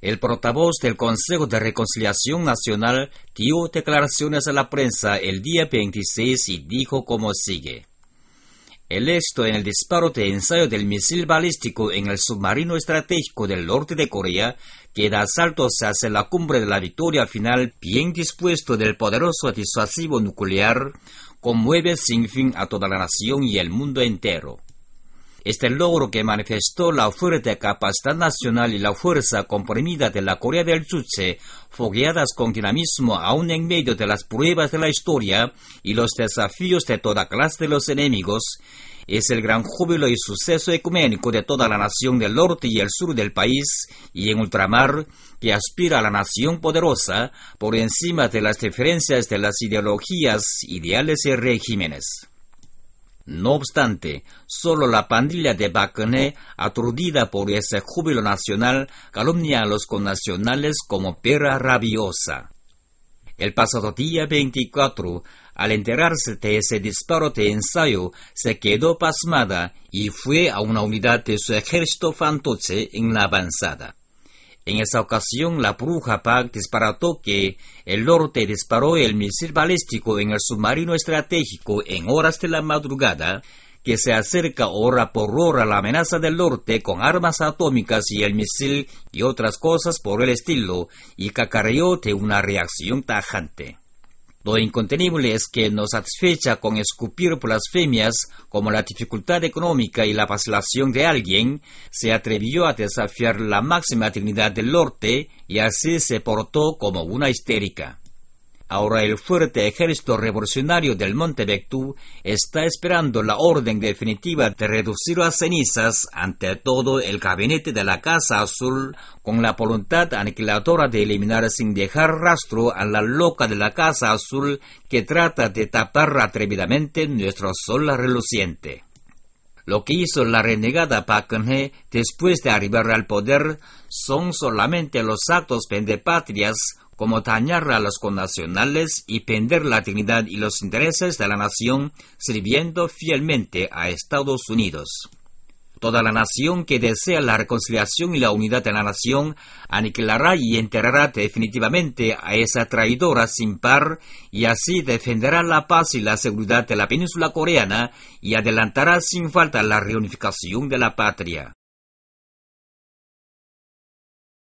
El portavoz del Consejo de Reconciliación Nacional dio declaraciones a la prensa el día 26 y dijo como sigue. El éxito en el disparo de ensayo del misil balístico en el submarino estratégico del norte de Corea, que da saltos hacia la cumbre de la victoria final bien dispuesto del poderoso disuasivo nuclear, conmueve sin fin a toda la nación y el mundo entero. Este logro que manifestó la fuerte capacidad nacional y la fuerza comprimida de la Corea del Sur, fogueadas con dinamismo aún en medio de las pruebas de la historia y los desafíos de toda clase de los enemigos, es el gran júbilo y suceso ecuménico de toda la nación del norte y el sur del país y en ultramar, que aspira a la nación poderosa por encima de las diferencias de las ideologías, ideales y regímenes. No obstante, solo la pandilla de Park Geun-hye, aturdida por ese júbilo nacional, calumnia a los connacionales como perra rabiosa. El pasado día 24, al enterarse de ese disparo de ensayo, se quedó pasmada y fue a una unidad de su ejército fantoche en la avanzada. En esa ocasión, la bruja Park disparató que el norte disparó el misil balístico en el submarino estratégico en horas de la madrugada, que se acerca hora por hora a la amenaza del norte con armas atómicas y el misil y otras cosas por el estilo, y cacareó de una reacción tajante. Lo incontenible es que no satisfecha con escupir blasfemias como la dificultad económica y la vacilación de alguien, se atrevió a desafiar la máxima dignidad del norte y así se portó como una histérica. Ahora el fuerte ejército revolucionario del Monte Baekdu está esperando la orden definitiva de reducir a cenizas ante todo el gabinete de la Casa Azul, con la voluntad aniquiladora de eliminar sin dejar rastro a la loca de la Casa Azul que trata de tapar atrevidamente nuestro sol reluciente. Lo que hizo la renegada Park Geun-hye después de arribar al poder son solamente los actos pendepatrias, como dañar a los connacionales y pender la dignidad y los intereses de la nación sirviendo fielmente a Estados Unidos. Toda la nación que desea la reconciliación y la unidad de la nación aniquilará y enterrará definitivamente a esa traidora sin par y así defenderá la paz y la seguridad de la península coreana y adelantará sin falta la reunificación de la patria.